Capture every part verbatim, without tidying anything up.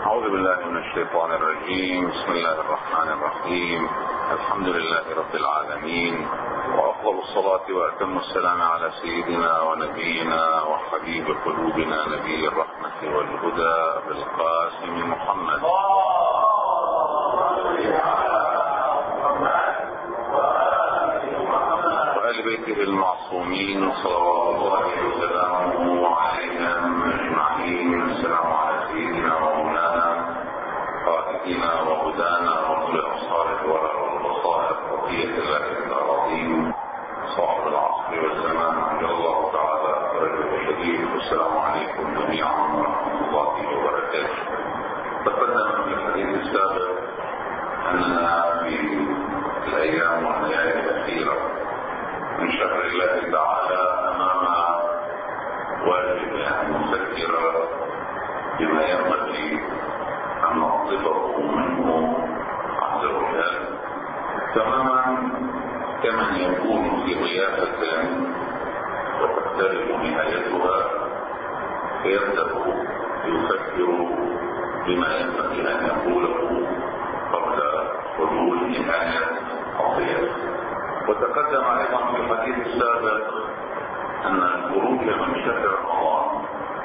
أعوذ بالله من الشيطان الرجيم. بسم الله الرحمن الرحيم. الحمد لله رب العالمين، وأفضل الصلاة وأتم السلام على سيدنا ونبينا وحبيب قلوبنا نبي الرحمة والهدى بالقاسم محمد وآل بيته المعصومين صلوات الله وسلامه عليهم أجمعين. السلام على سيدنا ومولانا قائدنا وهدانا ورسول أبصار الورى والبصائر بقية الله العظيم صاحب العصر والزمان عجل الله تعالى فرجه الشديد. والسلام عليكم جميعا ورحمة الله وبركاته. تقدم في الحديث السابق أننا في الأيام والليالي الأخيرة من شهر الله تعالى أمام واجب مفكر بما ينبغي أن نطلبه منه عز وجل، تماما كمن يكون في ضيافة وتقترب نهايتها فيبدأ يفكر بما ينبغي أن يقوله قبل حلول نهاية الضيافة. وتقدم أيضا في الحديث السابق أن الخروج من شهر رمضان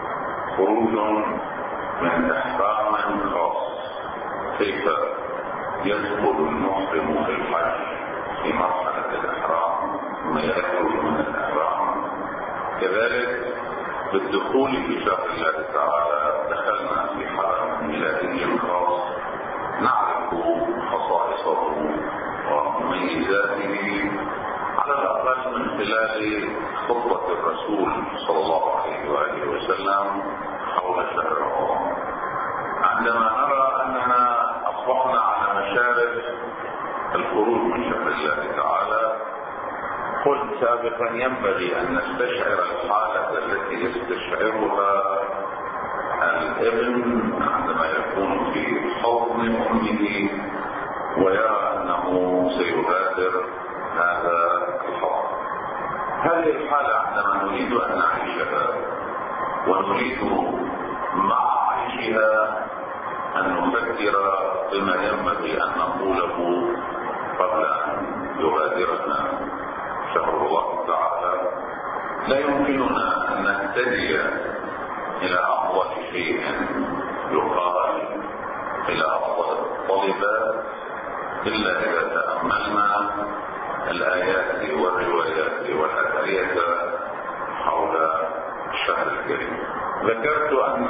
خروج من إحرام خاص. كيف يدخل المحرم في الحج في مرحلة الإحرام ثم يخرج من الإحرام، كذلك بالدخول في شهر الله تعالى دخلنا في حرم ميلادي خاص نعرف خصائصه ومميزاته على الأقل من خلال خطبة الرسول صلى الله عليه وآله وسلم حول شهر رمضان. عندما نرى أننا أصبحنا على مشارف الخروج من شهر الله تعالى، قلت سابقا ينبغي أن نستشعر الحالة التي يستشعرها الابن عندما يكون في حضن أمه ويرى أنه سيغادر هذا الحضن. هذه الحالة عندما نريد أن نعيشها ونريد مع عيشها أن نفكر بما ينبغي أن نقوله قبل أن يغادرنا شهر الله تعالى، لا يمكننا أن نهتدي إلى أفضل شيء يقال إلى أفضل الطلبات إلا إذا تأملنا الآيات والروايات والأدعية حول الشهر الكريم. ذكرت أن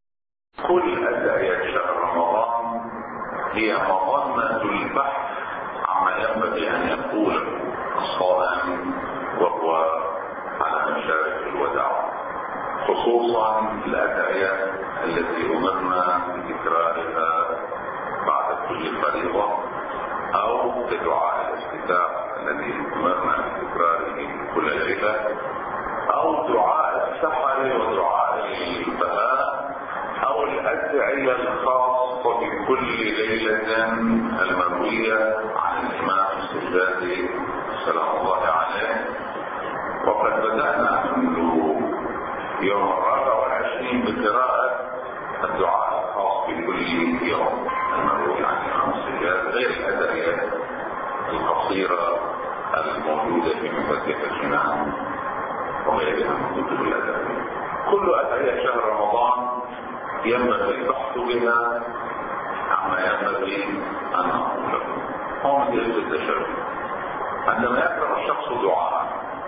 كل أدعية شهر رمضان هي مظنة البحث عما ينبغي أن يقوله الصائم وهو على مشارف الوداع، خصوصا الأدعية التي أمرنا بتكرارها بعد كل فريضة، أو بدعاء الافتتاح الذي أمرنا بتكراره كل ليلة، أو دعاء السحر ودعاء البهاء، أو الأدعية الخاصة بكل ليلة المروية عن الإمام السجادي سلام الله عليه. وقد بدأنا منذ يوم الرابع والعشرين بقراءة الدعاء الخاص بكل يوم المروي عن الإمام السجادي غير الأدعية القصيرة الموجودة في مفاتيح الجنان وغيرها من كتب الأدعية. كل أدعية شهر رمضان ينبغي البحث بها عما ينبغي أن نقوله. هو مثل التشهد، عندما يقرأ الشخص دعاء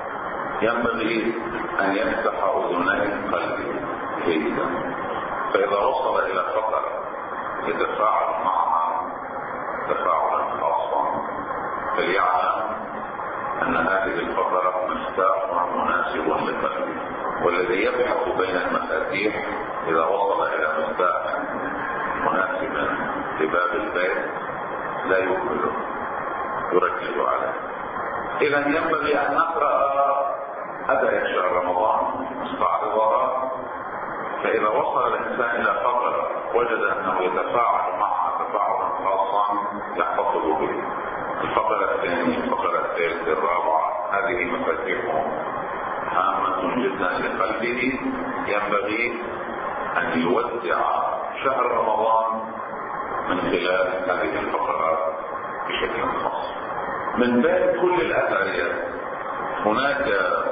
ينبغي أن يفتح أذني قلبه جيدا، فإذا وصل إلى فقرة يتفاعل معها تفاعلا خاصا فليعلم أن هذه الفقرة مفتاح مناسب لقلبه، والذي يبحث بين المفاتيح إذا وصل إلى مفتاح مناسب لباب البيت لا يكمله، يركز عليه. إذا ينبغي أن نقرأ أدعية شهر رمضان نستعرضها، فإذا وصل الإنسان إلى فقرة وجد أنه يتفاعل معها تفاعلا خاصا يحتفظ به. الفقرة الثانية، الفقرة الثالثة، الرابعة، هذه مفاتيح هامة جدا لقلبه، ينبغي أن يودع شهر رمضان من خلال هذه الفقرات بشكل خاص. من بين كل الأدعية هناك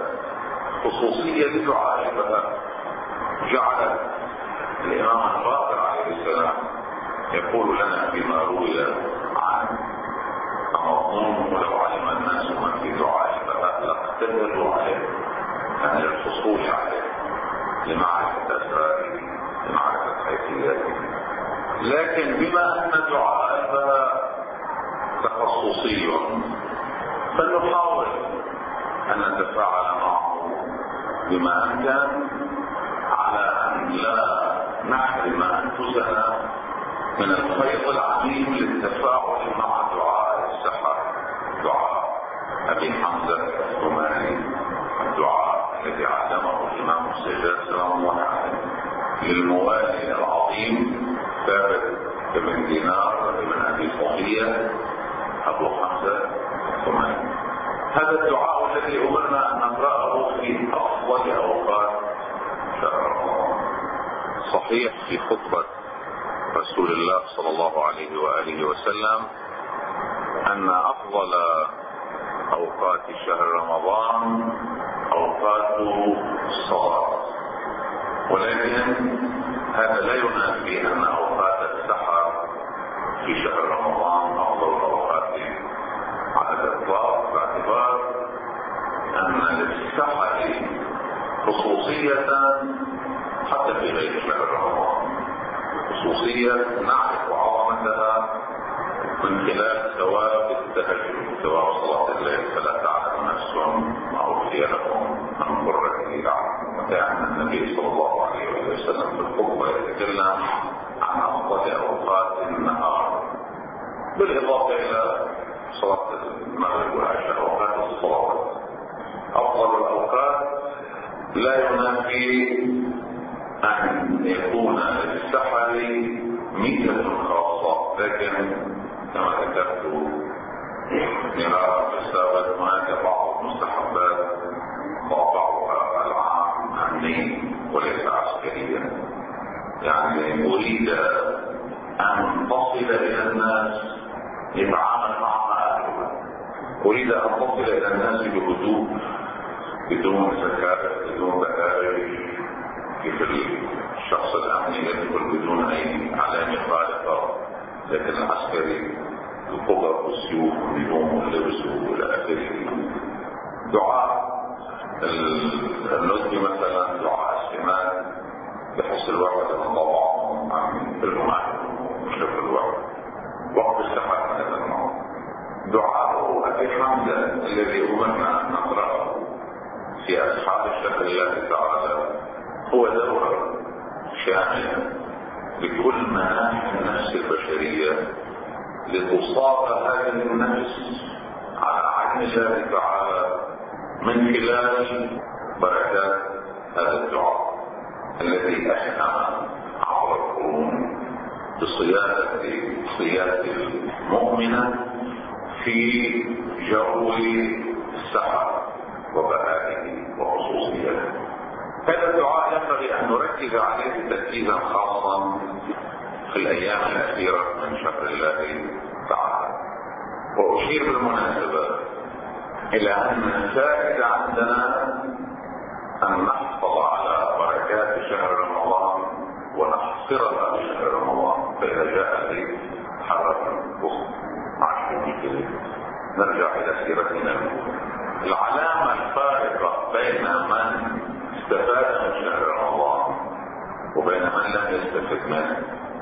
خصوصية لدعائها جعلت الإمام الباقر عليه السلام يقول لنا فيما روي عنه: أمظنون لو علم الناس ما في دعائها لاقتدروا عليه، يعني للحصول عليه لمعرفة أسراره لمعرفة حيثياته. لكن بما أن دعائها تخصصي فلنحاول أن نتفاعل معه بما أمكن على أن لا نحرم أنفسنا من الخيط العظيم للتفاعل مع دعاء السحر، دعاء أبي حمزة الثماني، الدعاء الذي علمه الإمام السجاد سلام الله عليه للموالي العظيم ثابت بن دينار بن أبي صفية أبو حمزة الثماني. هذا الدعاء الذي أمرنا أن نقرأه في أفضل أوقات شهر رمضان. صحيح في خطبة رسول الله صلى الله عليه وآله وسلم أن أفضل أوقات شهر رمضان أوقات الصلاة، ولكن هذا لا ينافي أن أوقات السحر في شهر رمضان أفضل الأوقات على الإطلاق، باعتبار أن للسحر خصوصية حتى في غير شهر رمضان، خصوصية نعرف عظمتها من خلال ثواب التهجد، ثواب صلاة الليل: فلا تعلم نفس ما أخفي لكم من قرة أعين. وكان النبي صلى الله عليه وسلم في الخطبة يتكلم عن أفضل أوقات النهار، بالإضافة إلى صلاة المغرب والعشاء، أوقات الصلاة أفضل الأوقات. لا ينافي أن يكون للسحر ميزة خاصة، لكن كما ذكرت مرارا في السابق هناك بعض المستحبات وبعضها العام أمني وليس عسكريا. يعني أريد أن تصل إلى الناس يتعامل معها أهلها، أريد أن تصل إلى الناس بهدوء بدون سكاكة بدون بهارج، كيف الشخص الأمني يدخل بدون أي علامة خالقة، لكن العسكري القبر والسيوف والنجوم واللبس والى اخره. دعاء النزل مثلا، دعاء السمات، بحس الواحد ان الله عن كلهم عنهم مشرف الواحد. وقت السحر هذا النوع دعاء ابي حمزه الذي امرنا ان نقراه في اصحاب الشهر الله تعالى هو دورة شاملة لكل مناحي النفس البشرية لتصاب هذه النفس على عين الله تعالى من خلال بركات هذا الدعاء الذي أحنا عبر القرون بصياغة صياغة المؤمنة في جو السحر وبهائه وخصوصيته. هذا الدعاء ينبغي أن نركز عليه تركيزا خاصا في الأيام الأخيرة من شهر الله تعالى. وأشير بالمناسبة إلى أن الفائد عندنا أن نحفظ على بركات شهر رمضان ونحصرها في شهر رمضان، فإذا جاء لي حرة بخ عشر نرجع إلى سيرتنا. العلامة الفارقة بين من استفاد من شهر رمضان وبين من لم يستفد منه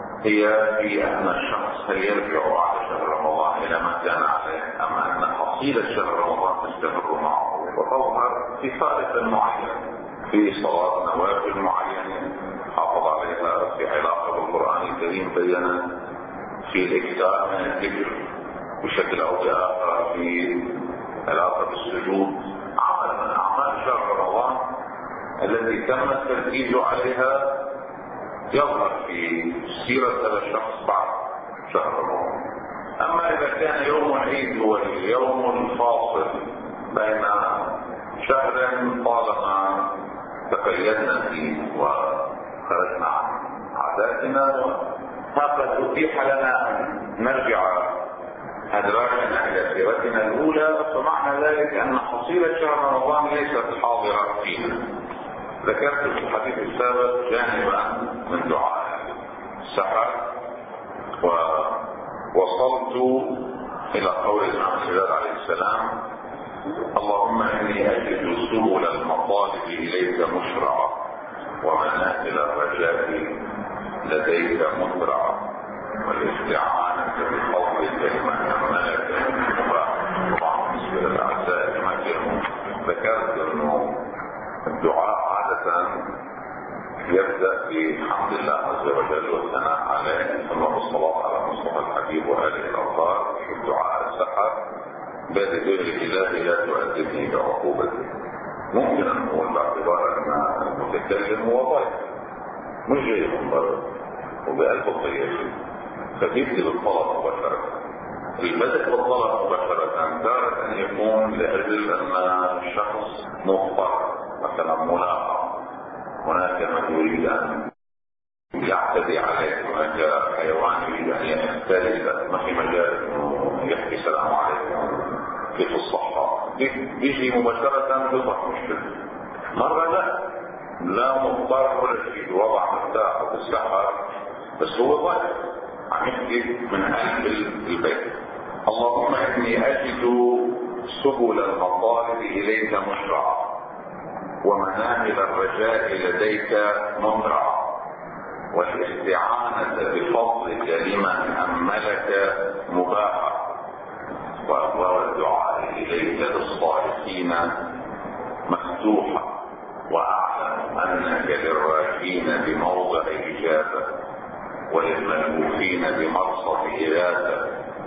هي في أن الشخص هل يرجع بعد شهر رمضان إلى ما كان عليه، أم أن حصيلة شهر رمضان تستمر معه وتظهر في فارق معين، في صلاة نوافل معينة حافظ عليها، في علاقة بالقرآن الكريم بينا، في الإكثار من الذكر بشكل أو بآخر، في علاقة بالسجود، عمل من أعمال شهر رمضان الذي تم التركيز عليها يظهر في سيرة هذا الشخص بعد شهر رمضان. أما إذا كان يوم العيد هو اليوم الفاصل بين شهر طالما تقيدنا فيه وخرجنا عاداتنا، وهكذا أتيح لنا أن نرجع أدراجنا إلى سيرتنا الأولى، فمعنى ذلك أن حصيلة شهر رمضان ليست حاضرة فينا. ذكرت في الحديث السابق جانبا من دعاء السحر، ووصلت إلى قول الإمام الخضر عليه السلام: اللهم إني أجد سبل المطالب إليك مشرعة ومنازل الرجاء لديك مسرعة والاستعانة بفضلك لمن أملك طبعا بالنسبة للأعزاء كما كانوا ذكرت أنه الدعاء عادة يبدأ بحمد الله عز وجل والثناء عليه ثم بالصلاة على مصطفى الحبيب وآله الأطهار. الدعاء السحر بادئ بالإله لا تؤدبني بعقوبته. ممكن أن نقول باعتبار أن المتكلم هو ضيف مش جاي من بره وبقلب الضيف، فبيبدأ بالطلب مباشرة. البدء بالطلب مباشرة تارة أن يكون لأجل أن الشخص مضطر، مثلا ملاقى، هناك من يريد أن يعتدي عليه، هناك حيوان يريد أن يختلف، ما في مجال أنه يحكي السلام عليكم كيف الصحة، بيجي مباشرة تصبح مشكلة. مرة لا لا مضطر ولا شيء، وضع مفتاحه في السحر بس هو ضيف عم يحكي من قلب البيت. اللهم إني أجد سبل المطالب إليك مشرعة ومناهل الرجاء لديك مسرعة والاستعانة بفضلك لمن أملك مباحة وأبواب الدعاء إليك للصالحين مفتوحة وأعلم أنك للراجين بموضع إجابة وللملهوفين بمرصد إغاثة،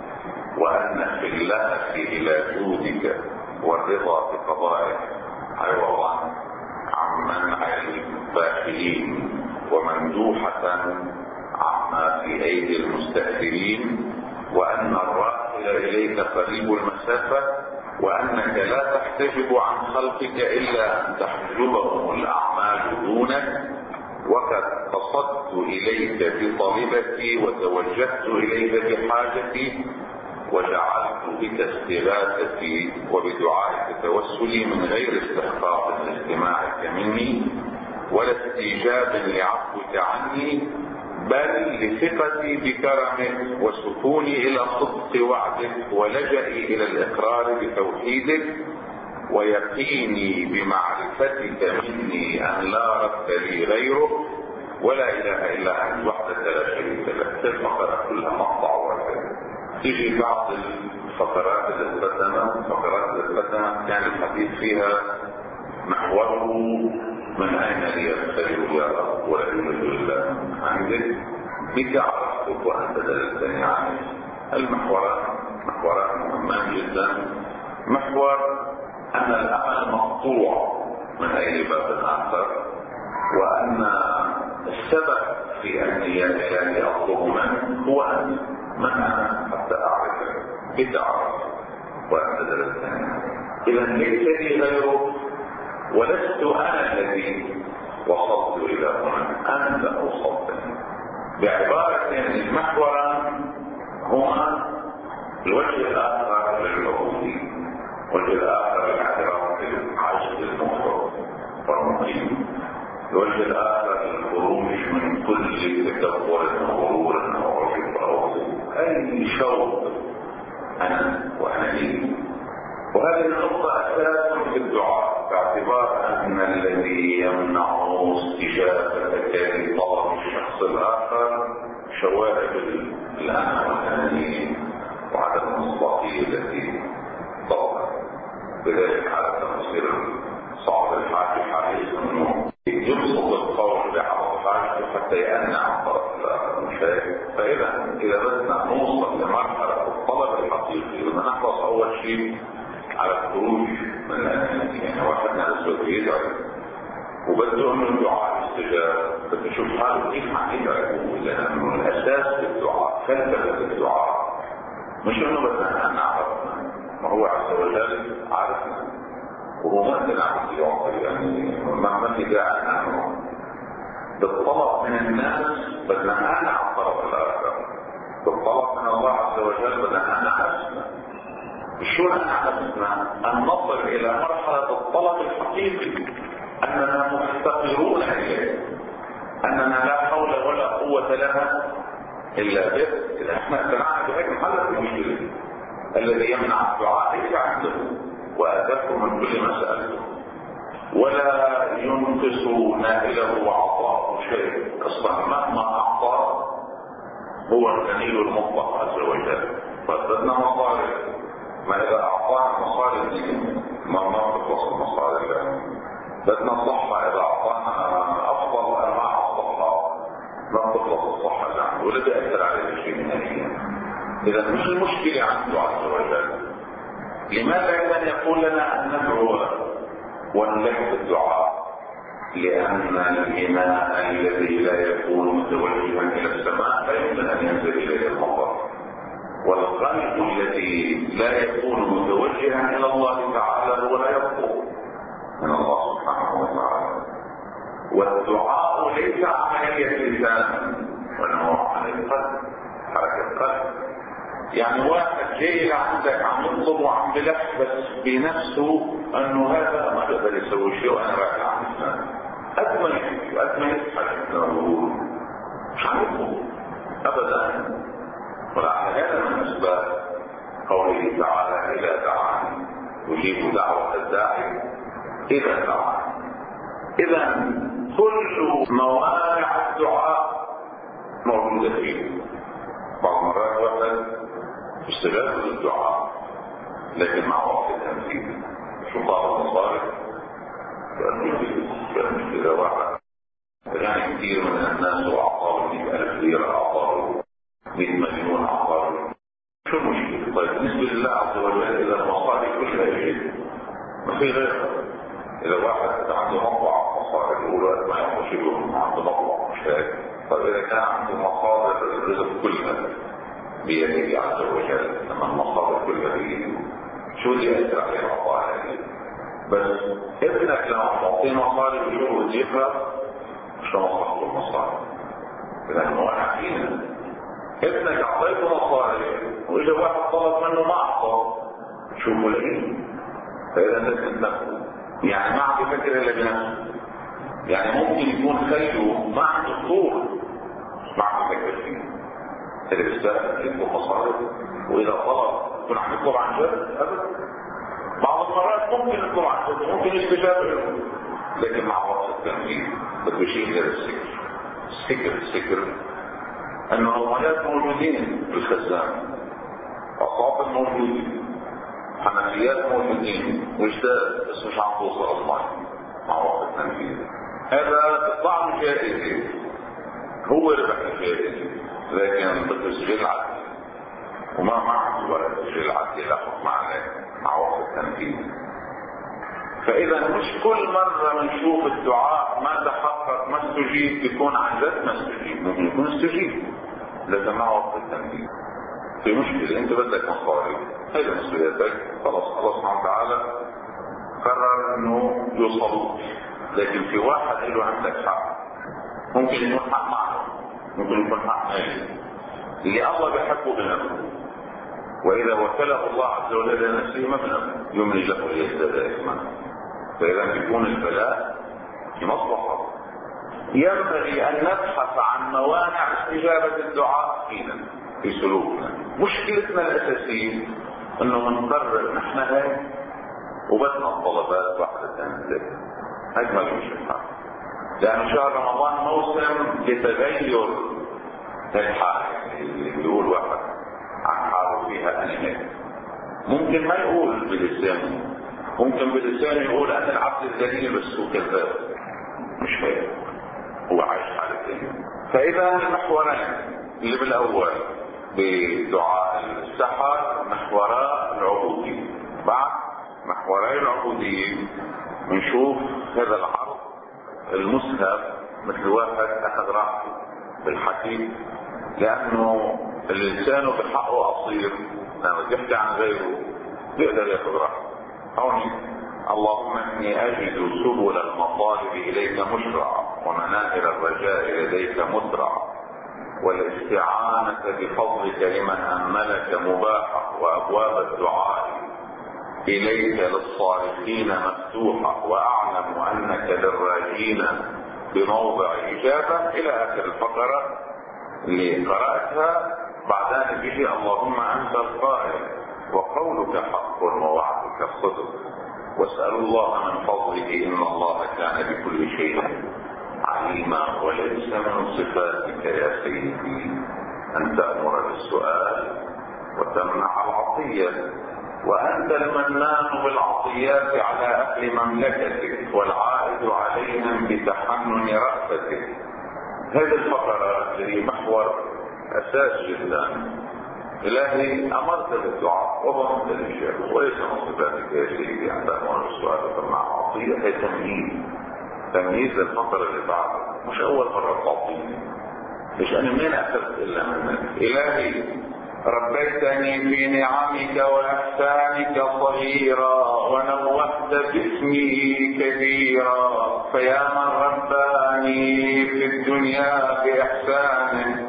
وأن في اللهف إلى جودك والرضا بقضائك عوضا عن منع الباخلين ومندوحة عما في أيدي المستأثرين، وأن الراحل إليك قريب المسافة، وأنك لا تحتجب عن خلقك إلا أن تحجبهم الأعمال دونك، وقد قصدت إليك بطلبتي وتوجهت إليك بحاجتي وجعلت بك استغاثتي وبدعائك توسلي من غير استحقاق لاستماعك مني ولا استيجاب لعفوك عني، بل لثقتي بكرمك وسكوني إلى صدق وعدك ولجئي إلى الإقرار بتوحيدك ويقيني بمعرفتك مني أن لا رب لي غيرك ولا إله إلا أنت وحدك لا شريك لك. الفقرات كلها مقطع واحد. تيجي بعض الفقرات الفتنة فقرات الفتنة كان الحديث فيها محوره من أين لي الخير يا رب ولا يوجد إلا عندك، بك عرفتك وأنت دللتني عنك. المحورات محورات مهمة جدا. محور أن الأمل مقطوع من أي باب آخر، وأن السبب في أني الذي أطلب منه هو أن من أنا حتى أعرفك، بك عرفتك وأنت دللتني. إذا ليس لي غيرك ولست أنا الذي وصلت إلى هنا، أنت وصلتني. بعبارة المحورا هما الوجه الآخر للعبودية، والوجه الآخر للاعتراف بالعجز المفرط والمقيم، الوجه الآخر للخروج من كل تكبر وغرور أو عجب أو أي شوق أنا وأنا لي. وهذه النقطة أساس في الدعاء، باعتبار أن الذي يمنع استجابتك لطلب الشخص الآخر شوائب الأنا والأنانية وعدم المصداقية التي ضربت. لذلك على تفسير صعب الحاج حريص أنه يبسط القول بعض حاجته حتى يأنى عن طرف الآخر المشاهد. فإذا إذا بدنا نوصل لمرحلة الطلب الحقيقي بدنا نحرص أول شيء على الخروج من الأنانية. يعني واحد نفسه يدعي وبده انه الدعاء استجاب، بده يشوف حاله كيف عم يدعي، لأنه الأساس في الدعاء فلسفة الدعاء مش انه بدنا ان نعرفنا، ما هو عز وجل عارفنا وهو ما نعرف يعطي، يعني ما في داعي نحن بالطلب من الناس بدنا نمنع الطلب الاخر، بالطلب من الله عز وجل بدنا نمنع نفسنا. شو نمنع نفسنا؟ ان نصل الى مرحله الطلب الحقيقي، اننا مفتقرون اليه، اننا لا حول ولا قوه لنا الا به. اذا احنا اقتنعنا بهيك انحلت المشكله. الذي يمنع الدعاء ليس عنده واتاكم من كل ما سالته، ولا ينقص نائله وعطاءه شيء. اصلا مهما اعطى هو الغني المطلق عز وجل. فبدنا مصاري، ما اذا اعطانا مصاري الدين ما نخلص المصاري له. بدنا الصحه، اذا اعطانا افضل انواع الصحه ما تخلص الصحه له، ولا بيأثر عليه شيء نهائيا. اذا مش المشكله عنده عز وجل. لماذا اذا يقول لنا ان ندعو ونلح الدعاء؟ لأن الإناء الذي لا يكون متوجها إلى السماء لا يمكن أن ينزل إليه المطر، والقلب الذي لا يكون متوجها إلى الله تعالى هو لا يطلب من الله سبحانه وتعالى. والدعاء ليس عملية لسان، وإنما هو عملية قلب، حركة قلب. يعني واحد جاي لعندك عم يطلب وعم بلح بس بنفسه انه هذا ما بقدر يسوي شيء وانا رايح عن الانسان. قد ما يحكي قد ما يضحك نقول مش عم يطلب ابدا. ولعل هذا من اسباب قوله تعالى اذا دعاني اجيب دعوه الداعي اذا دعاني. اذا كل موانع الدعاء موجوده فيه. بعض المرات واحد استجاب للدعاء لكن مع وقت التنفيذ شو طاب المصاري كان كذا واحد يعني كثير من الناس واعطاه مئة ألف ليره، اعطاه مئة مليون، اعطاه شو المشكله؟ طيب بالنسبه لله عز وجل اذا المصاري كلها يجب ما في غيرها. اذا واحد عنده مطلع مصاري يقولوا ما يعطوا شيء عنده مطلع مش هيك. طيب اذا كان عنده مصادر الرزق كلها بيده عز وجل، لما المصادر كلها بيده شو اللي يأثر عليه مصاري؟ بس ابنك لما تعطيه مصاري وشو بده يقرا شو مصلحته المصاري؟ اذا هو حكينا ابنك اعطيته مصاري واجا واحد طلب منه ما اعطاه شو ملاقيه؟ فاذا لازم نفسه يعني ما عم يفكر الا بنفسه. يعني ممكن يكون خيره ما عنده طول ما عم يفكر فيه. اللي بيستاهل يطلب مصاري واذا طلب يكون عم يطلب عن جد ابدا. بعض المرات ممكن يطلب عن جد ممكن يستجاب له، لكن مع وقت التنفيذ بده شيء غير السكر. السكر السكر انه الميات موجودين بالخزان، اصابع موجودين، حنفيات موجودين، وجداد بس مش عم توصل المي مع وقت التنفيذ. هذا بيطلع له جائزه، هو ربح الجائزه لكن بده سجل عدلي وما معه ولا سجل عدلي لا حكم عليه مع وقت التنفيذ. فاذا مش كل مره بنشوف الدعاء ما تحقق ما استجيب بيكون عن جد ما استجيب، ممكن يكون استجيب لكن مع وقت التنفيذ. في مشكله انت بدك مصاري هيدا مسؤوليتك، خلاص الله سبحانه وتعالى قرر انه يوصل. لكن في واحد له عندك حق، ممكن يكون حق معه ممكن يكون حق مالي اللي الله بيحبه بنفسه، واذا وكله الله عز وجل لنفسه ما بنفسه يملي له ليزداد اثما. فاذا بيكون البلاء في مصلحه. ينبغي ان نبحث عن موانع استجابه الدعاء فينا في سلوكنا. مشكلتنا الاساسيه انه نقرر نحن هيك وبدنا الطلبات واحده ثانيه هيك ما بيمشي الحال. لأن شهر رمضان موسم لتغير الحال. اللي بيقول واحد عن حاله فيها أنا هيك ممكن ما يقول بلسانه، ممكن بلسانه يقول أنا العبد الذليل بس هو كذاب مش هيك، هو عايش حالة ثانية. فإذا المحورين اللي بالأول بدعاء السحر محورا العبودية. بعد محوري العبودية بنشوف هذا العرض المسهب مثل واحد اخذ راحته بالحكي، لانه الانسان بحقه قصير لما بيحكي عن غيره بيقدر ياخذ راحته. هون اللهم اني اجد سبل المطالب اليك مشرعا ومناهل الرجاء لديك مسرع، والاستعانة بفضلك لمن أملك مباحة، وأبواب الدعاء إليك للصالحين مفتوحة، وأعلم أنك للراجين بموضع إجابة، إلى آخر الفقرة اللي قرأتها. بعدين بيجي اللهم أنت القائل وقولك حق ووعدك صدق، واسألوا الله من فضله إن الله كان بكل شيء عليما. وليس من صفاتك يا سيدي أن تأمر بالسؤال وتمنع العطية، وأنت المنان بالعطيات على أهل مملكتك والعائد عليهم بتحنن رأفتك. هذه الفقرة التي محور أساس جدا. إلهي أمرت بالدعاء وضمت الإجابة، وليس من صفاتك يا سيدي أن تأمر بالسؤال وتمنع العطية. هي تمييز تمييز الفقرة اللي بعدها، مش أول مرة تعطيني، مش أنا منين أخذت إلا منك. إلهي ربيتني في نعمك وإحسانك صغيرا، ونوهت باسمي كبيرا، فيا من رباني في الدنيا بإحسانه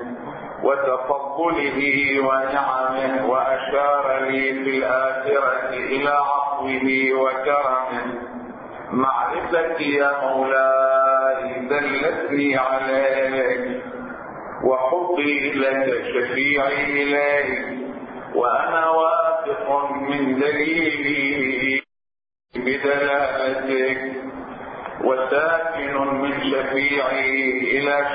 وتفضله ونعمه، وأشار لي في الآخرة إلى عفوه وكرمه. معرفتي يا مولاي دلتني عليك، وحبي لك شفيعي إليك، وأنا واثق من دليلي بدلالتك، وساكن من شفيعي إلى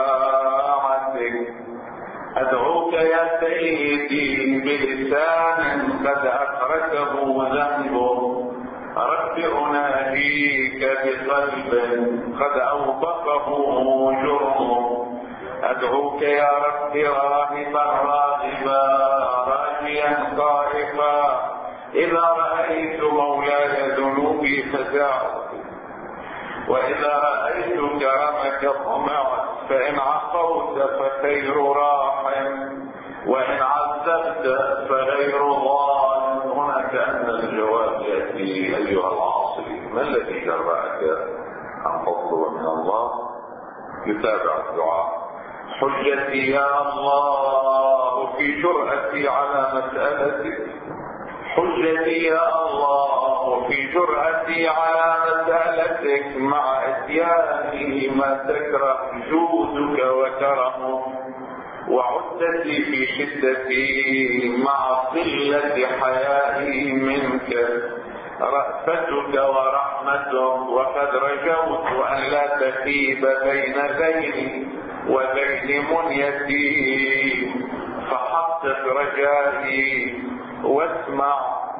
شفاعتك. أدعوك يا سيدي بلسان قد أخرجه ذنبه، رب أناديك بقلب قد أوبقه جرمه. أدعوك يا رب راهبا راغبا راجيا خائفا، إذا رأيت مولاي ذنوبي فزعت، وإذا رأيت كرمك طمعت. فإن عفوت فخير راحم، وإن عذبت فغير ظالم. هنا كأن الجواب يأتي أيها العاصي، ما الذي جرأك أن تطلب من الله؟ يتابع الدعاء. حجتي يا الله في جرأتي على مسألتك، حجتي يا الله في جرأتي على مسألتك، مع إتياني ما تكره جودك وكرمك، وعدتي في شدتي مع قلة حيائي منك، رأفتك ورحمتك، وقد رجوت أن لا تخيب بين ذيلي وذيل منيتي، فحقق رجائي واسمع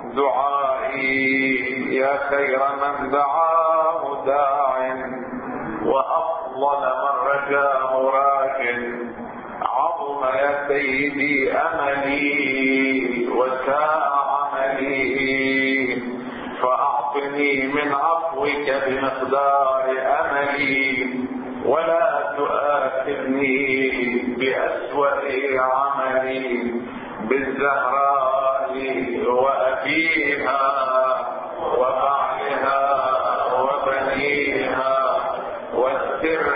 دعائي، يا خير من دعاه داع، وأفضل من رجاه راج. عظم يا سيدي أملي وساء عملي، فأعطني من عفوك بمقدار أملي، ولا تؤاخذني بأسوأ عملي. بالزهراء وأبيها وبعلها وبنيها، والسر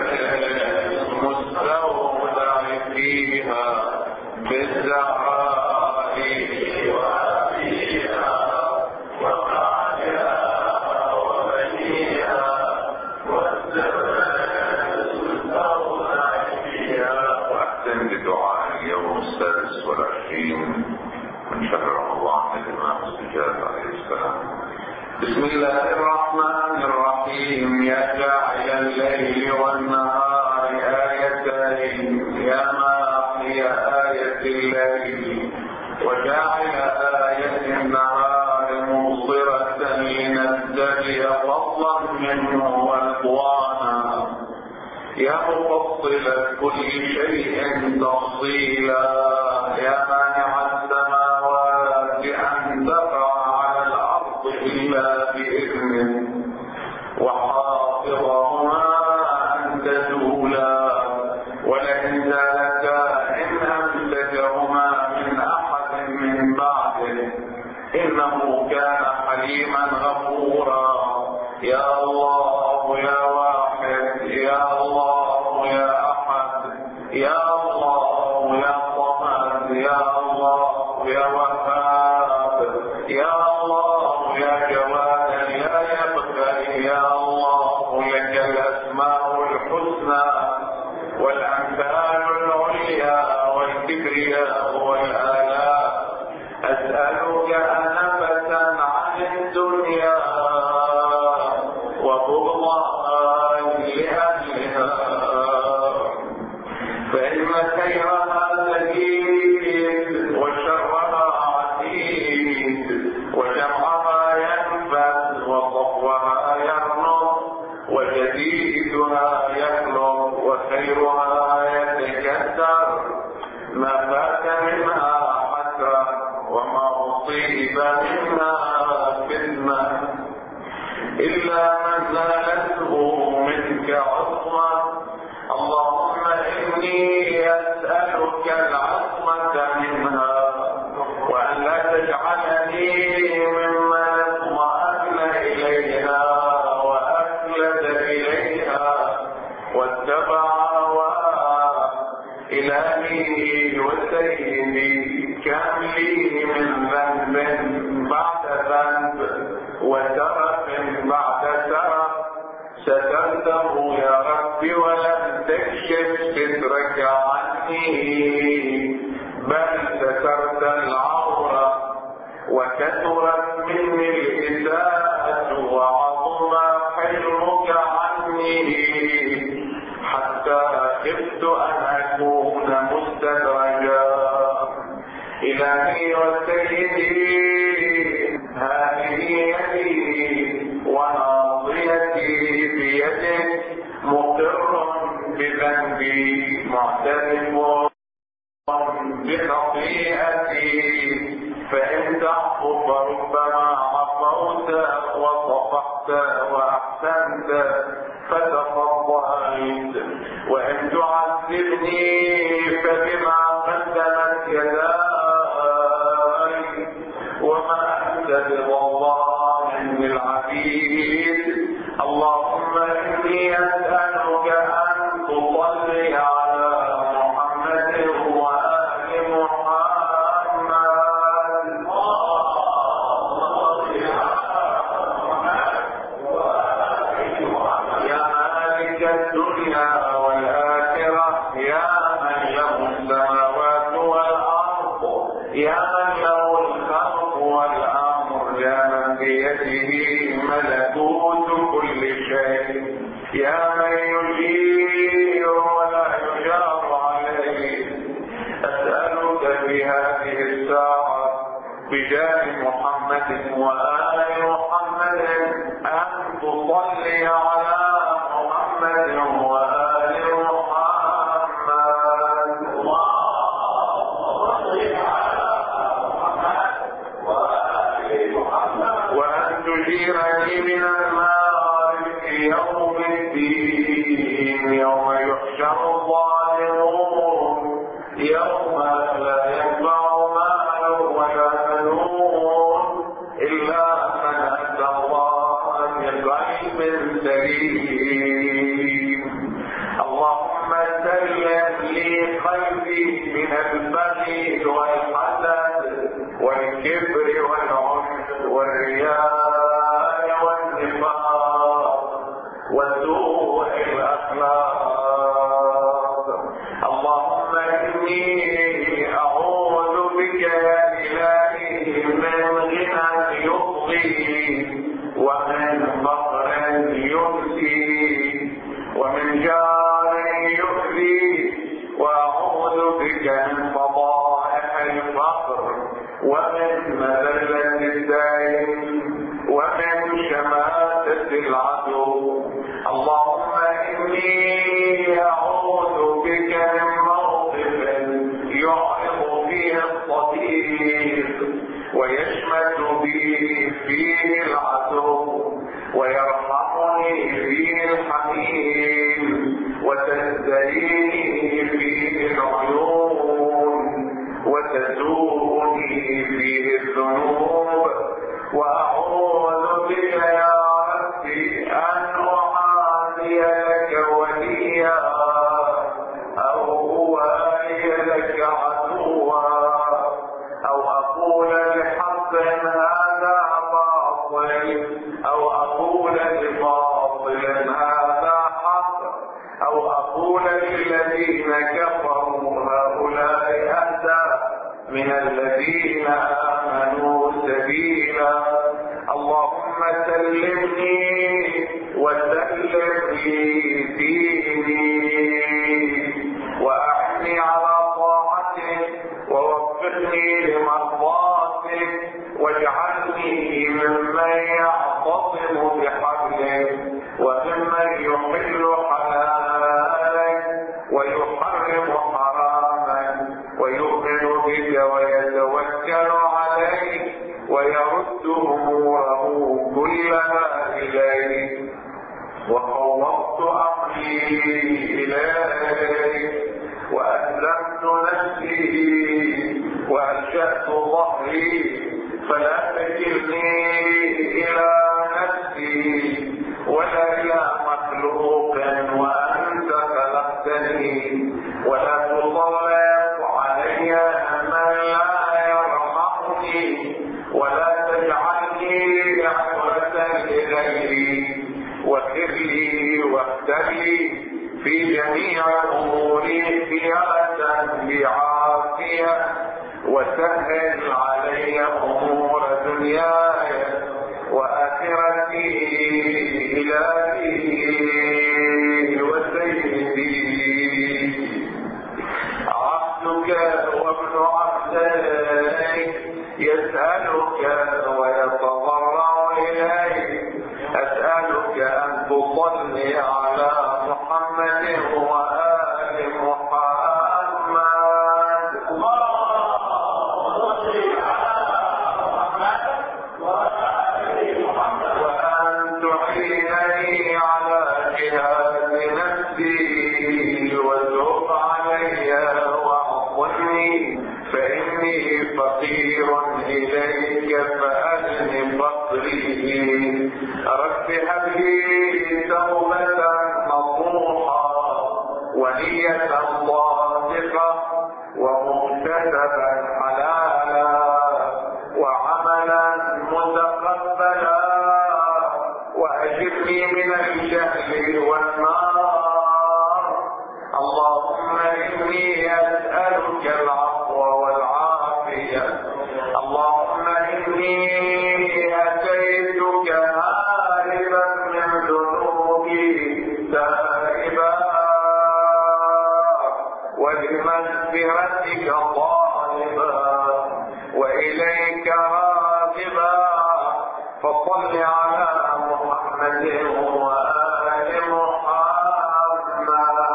المستودع فيها. بالزهراء وأبيها وبعلها وبنيها، والسر المستودع فيها. وأختم بدعاء اليوم السادس والعشرين من شهر رمضان للإمام السجاد عليه السلام. بسم الله الرحمن الرحيم. يا جاعل الليل والنهار آيتين، يا ماحي آية الليل وجاعل آية النهار مبصرة لنزدري فضلا منه ورضوانا، يا مفصل كل شيء تفصيلا، يا مانع السماوات أن تقع على الأرض إلا بإذنه، وحافظهما أن تزولا، ولئن زالتا إن أمسكهما من أحد من بعده، إنه كان حليما غفورا. يا الله يا واحد يا الله يا الله يا وهاب يا الله يا جوادا لا يبتلي يا الله لك الأسماء الحسنى والأمثال العليا والكبرياء والآلاء. أسألك أنفة عن الدنيا وبغضا لأهلها، فإن خيرها زكيد وشرها عتيد، وجمعها ينفذ وصفوها يرنض، وجديدها يخلق وخيرها يتكثر. ما فات منها حسرة وما أصيب منها فتنة إلا من زالته منك عصمة. اللهم إني أسألك العصمة منها، وأن لا تجعلني ممن اطمأن إليها وأفلت إليها واتبع هواه. إلهي وسيدي كم لي من ذنب بعد ذنب وترف بعد ترف سترته يا رب ولم تكشف سترك عني، بل سترت العورة وكثرت مني الإساءة وعظم حلمك عني، حتى خفت أن أكون مستدرجا. إلهي وسيدي هذه يدي وناصيتي بيدك، مقر بذنبي معترف بخطيئتي، فإن تعفو فربما عفوت وصفحت وأحسنت فتفضلت، وإن تعذبني فبما قدمت يداي وما أنت بظلام للعبيد. اللهم إني أسألك أن تصلي على محمد وآل محمد يا مالك الدنيا والآخرة، يا من له السماوات والأرض، يا من له الخلق والأمر، يا من بيده ملكوت كل شيء، يا من يجير ولا يجار عليه. أسألك في هذه الساعة بجاه محمد وآل محمد أن تصلي على محمد وآل محمد، وأن تجيرني من النار في يوم الدين، يوم يحشر الظالمون، يوم لا ينفع مال ولا بنون إلا من أتى الله بقلب سليم. اللهم سلم لي قلبي من البغي والحسد والكبر والعجب والرياء والنفاق وسوء الأخلاق. اللهم إني أعوذ بك يا إلهي من غنى يطغي، ومن فقر ينسي، ومن جار يؤذي، وأعوذ بك من فضائح الفقر، ومن مذلة الدين، ومن شماتة العدو. اللهم إني أعوذ بك من موقف يعرض فيه الصديق ويشمت بي فيه العدو، ويرحمني فيه الحميم، وتزدريني فيه العيون، وتسوءني فيه الذنوب. وأعوذ بك يا ربي أن أعادي لك وليا أو أوالي لك عدوا، بحق هذا باطل، أو أقول لباطل هذا حق، أو أقول للذين كفروا هؤلاء أهدى من الذين آمنوا سبيلا. اللهم سلمني وسلم لي ديني، وأعني على طاعتك، ووفقني لمرضاتك، واجعلني ممن يعتصم بحبلك، وممن يحل حلالك ويحرم حرامك، ويؤمن بك ويتوكل عليك، ويرد أموره كلها إليك. وفوضت أمري إليك، وأسلمت نفسي، وألجأت ظهري، فلا تكلني إلى نفسي ولا إلى مخلوق، وأنت خلقتني، ولا تسلط علي من لا يرحمني، ولا تجعلني عقبة لغيري، واغفر لي واختر لي في جميع أموري خيرة بعافية، وسهل علي أمور دنياي وآخرتي. إلهي وسيدي، عبدك وابن عبدك يسألك ويتضرع إليك. أسألك أن تصلي على محمد وآل محمد، وأن تعينني على جهاد نفسي، وتب علي واعصني، فإني فقير إليك فأجن فقري. رب هب لي توبة نصوحا، ونية صادقة، ومكتسبا حلالا، وعملا متقبلا، وأجرني من الجهل والنار. اللهم إني أسألك العفو والعافية. اللهم إني أتيتك هاربا من ذنوبي تائبا، ولمغفرتك طالبا، وإليك راغبا. فصل على محمد وآل محمد،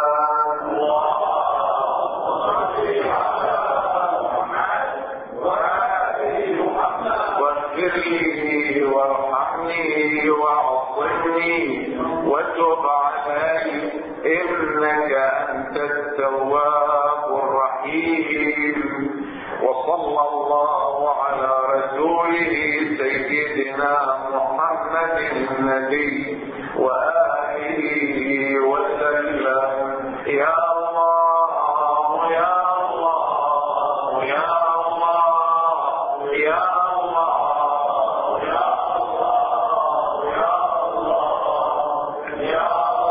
واغفر لي وارحمني واعصمني وتب علي، إنك أنت التواب الرحيم. وصلى الله على رسوله سيدنا محمد النبي وآله وسلم. يا الله يا الله يا الله يا الله يا الله يا الله يا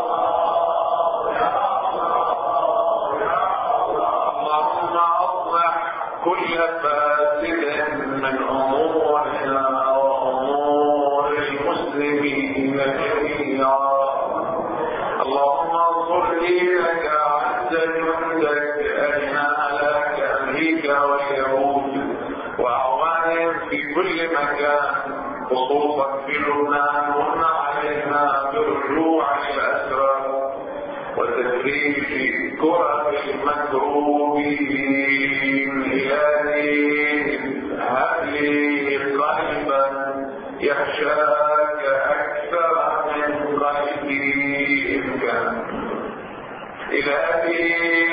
اللهم أصلح كل فاسد من أمورنا وأمور المسلمين جميعا. اللهم انصر دينك عز جندك أجنى لك أمريكا واليهود وأعوانهم في كل مكان، خصوصا في لبنان. من علينا برجوع الأسرى وتدريج كرة المكروبين. إلهي هب لي قلبا يخشاك أكثر من قلبي إن كان. إلهي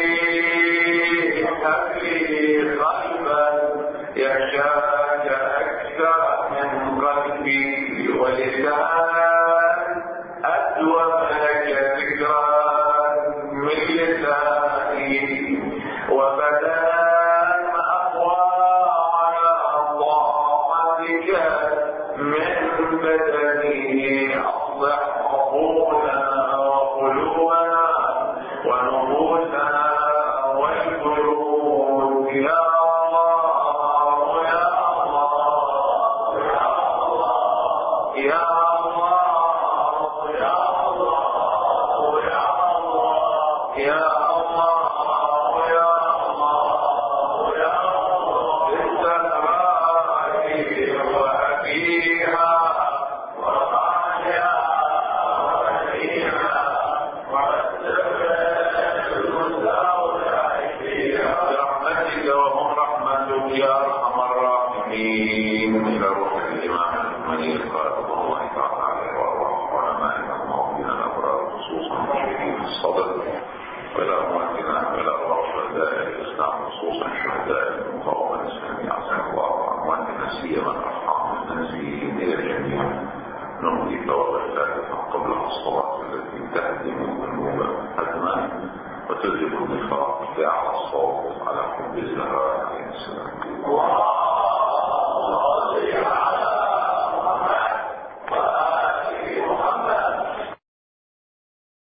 هب لي قلبا يخشاك أكثر من قلبي، ولسانا أدوم لك ذكرا من لساني، وبدنا أقوى على طاعتك على حب الزهراء عليه السلام.